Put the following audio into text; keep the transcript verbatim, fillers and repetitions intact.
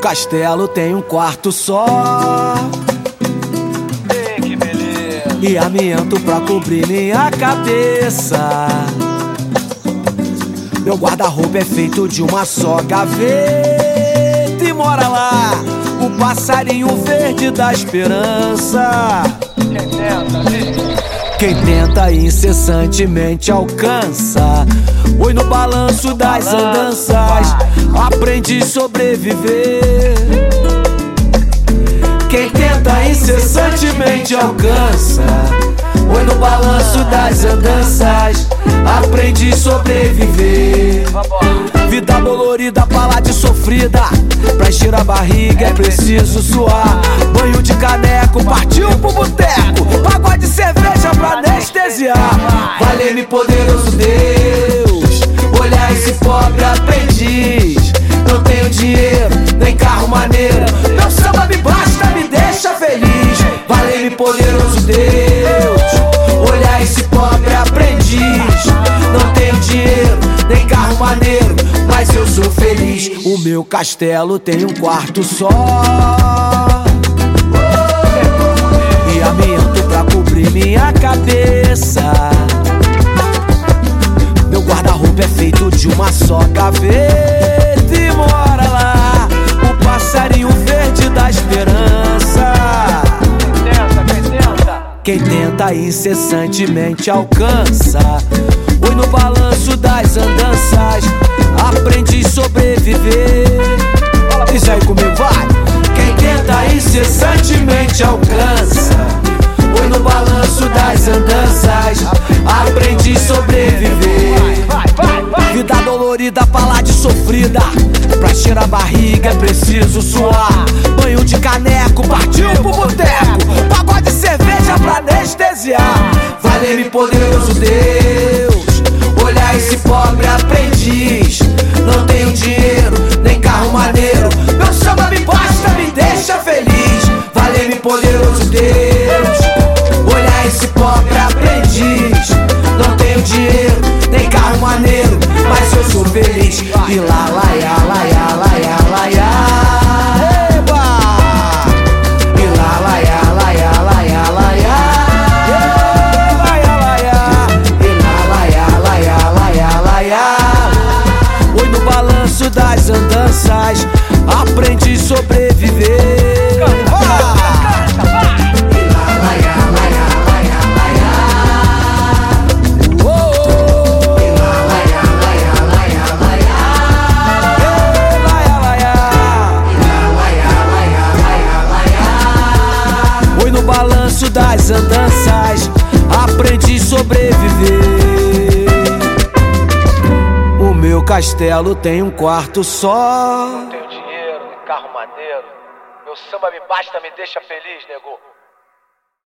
castelo tem um quarto só. Ei, que beleza. E amianto pra cobrir minha cabeça. Meu guarda-roupa é feito de uma só gaveta. E mora lá o passarinho verde da esperança. Quem tenta, diz. Quem tenta incessantemente alcança. Oi no balanço das andanças, aprende a sobreviver. Quem tenta incessantemente alcança. Oi no balanço das andanças, aprende a sobreviver. Vida dolorida, pra de sofrida. Pra encher a barriga é preciso suar. Banho de caneco, partiu pro boteco. Pagode de cerveja pra anestesiar. Valeu-me poderoso Deus, olhar esse pobre aprendiz. Não tenho dinheiro, nem carro maneiro. Meu samba me basta, me deixa feliz. Valeu-me poderoso Deus, olhar esse pobre aprendiz. Não tenho dinheiro, nem carro maneiro, mas eu sou feliz. O meu castelo tem um quarto só. E amianto pra cobrir minha cabeça. Meu guarda-roupa é feito de uma só gaveta. E mora lá o passarinho verde da esperança. Quem tenta, quem tenta. Quem tenta incessantemente alcança. Oi no balanço das andanças, aprende a sobreviver. Diz aí comigo, vai! Quem tenta incessantemente alcança. Oi no balanço das andanças, aprende a sobreviver. Vida dolorida, pra de sofrida. Pra encher a barriga é preciso suar. Banho de caneco, partiu pro boteco. Pagode de cerveja pra anestesiar. Valeu-me poderoso Deus, olhar esse pobre aprendiz. Não tenho dinheiro, nem carro maneiro. Meu samba me basta, me deixa feliz. Valeu-me poderoso Deus, olhar esse pobre aprendiz. Não tenho dinheiro, nem carro maneiro, mas eu sou feliz. E lá, lá, ya, lá, ya, lá, ya, lá, ya. Eba! E lá, lá, ya, lá, ya, lá, ya, lá, ya. Eba, ya, lá, ya. E lá, lá, ya, lá, ya, lá, ya, lá, ya. Oi no balanço das andanças, aprende a sobreviver. Balanço das andanças, aprende a sobreviver. O meu castelo tem um quarto só. Não tenho dinheiro, nem carro maneiro. Meu samba me basta, me deixa feliz, nego.